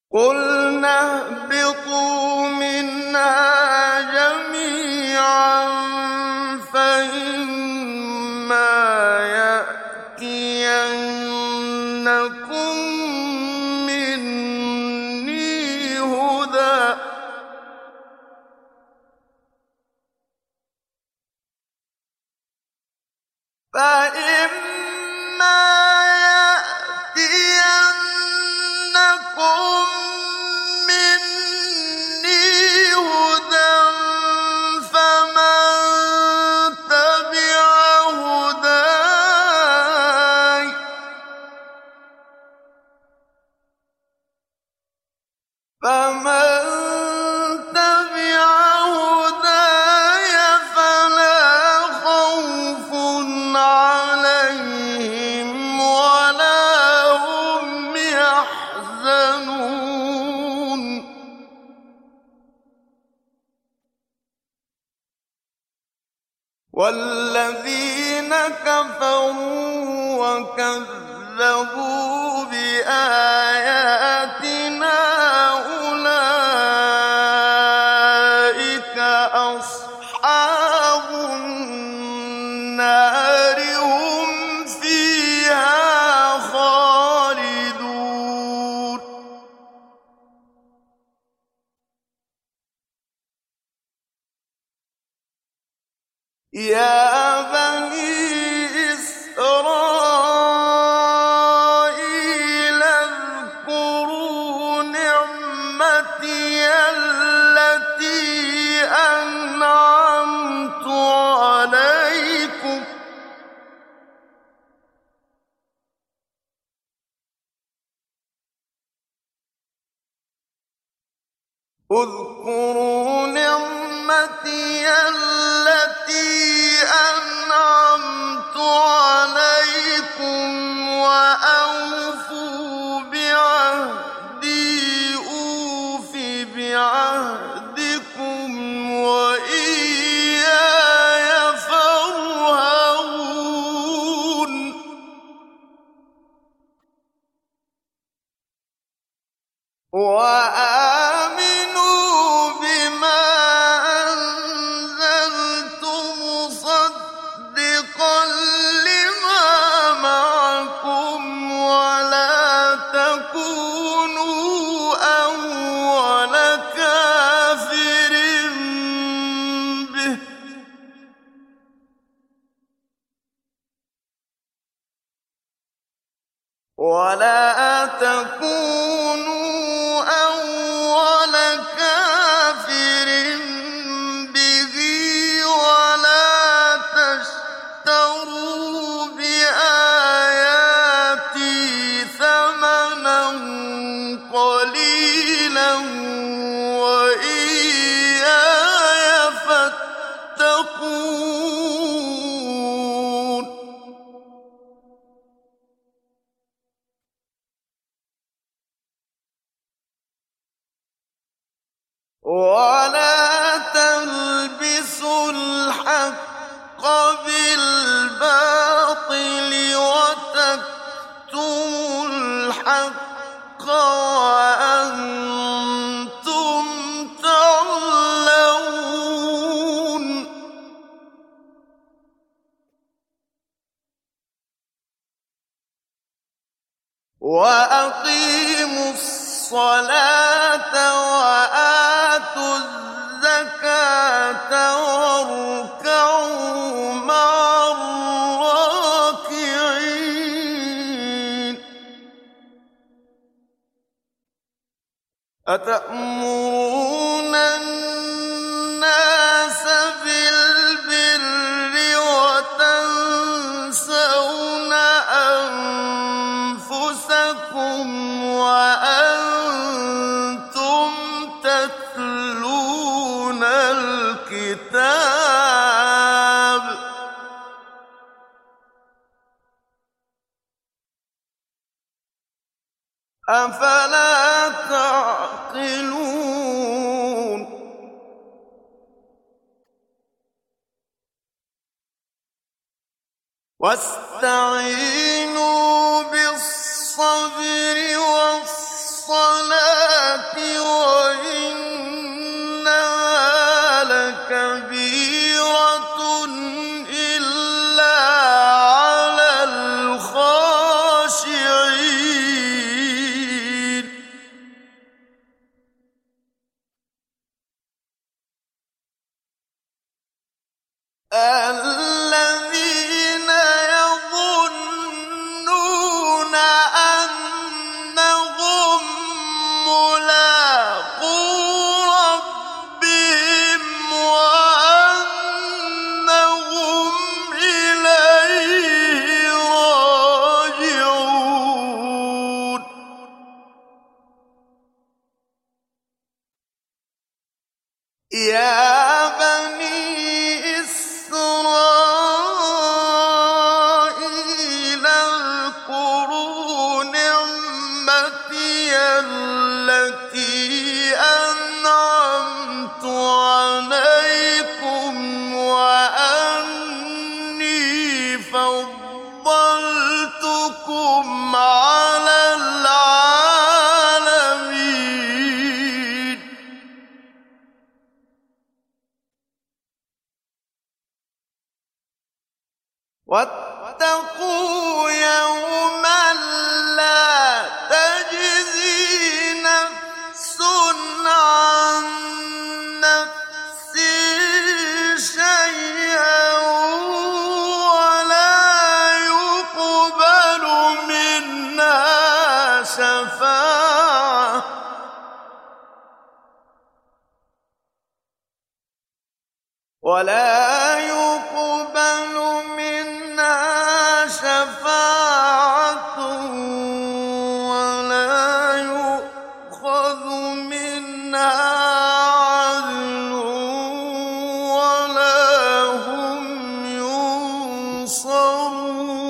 قُلْنَا اهْبِطُوا مِنْهَا جَمِيعًا فَإِمَّا يَأْتِيَنَّكُم مِّنِّي هُدًى فَمَن تَبِعَ هُدَايَ فَلَا خَوْفٌ عَلَيْهِمْ وَلَا هُمْ يَحْزَنُونَ وَالَّذِينَ كَفَرُوا وَكَذَّبُوا بِآيَاتِنَا أُولَٰئِكَ أَصْحَابُ النَّارِ ۖ هُمْ فِيهَا خَالِدُونَ يَا بَنِي إِسْرَائِيلَ اذْكُرُوا نِعْمَتِيَ الَّتِي أَنْعَمْتُ عَلَيْكُمْ وَأَوْفُوا بِعَهْدِي أُوفِ بِعَهْدِكُمْ وَإِيَّايَ فَارْهَبُونِ وَآمِنُوا بِمَا أَنزَلْتُ مُصَدِّقًا لِّمَا مَعَكُمْ وَلَا تَكُونُوا أَوَّلَ كَافِرٍ بِهِ ۖ وَلَا تَشْتَرُوا بِآيَاتِي ثَمَنًا قَلِيلًا وَإِيَّايَ فَاتَّقُونِ وَلَا تَلْبِسُوا الْحَقَّ بِالْبَاطِلِ وَتَكْتُمُوا الْحَقَّ وَأَنتُمْ تَعْلَمُونَ وَأَقِيمُوا الصَّلَاةَ وَآتُوا الزَّكَاةَ وَارْكَعُوا مَعَ الرَّاكِعِينَ أَتَأْمُرُونَ النَّاسَ بِالْبِرِّ وَتَنسَوْنَ أَنفُسَكُمْ وَأَنتُمْ تَتْلُونَ الْكِتَابَ ۚ أَفَلَا تَعْقِلُونَ وَاسْتَعِينُوا بِالصَّبْرِ وَالصَّلَاةِ ولا يقبل منها شفاعة ولا يؤخذ منها عدل ولا هم ينصرون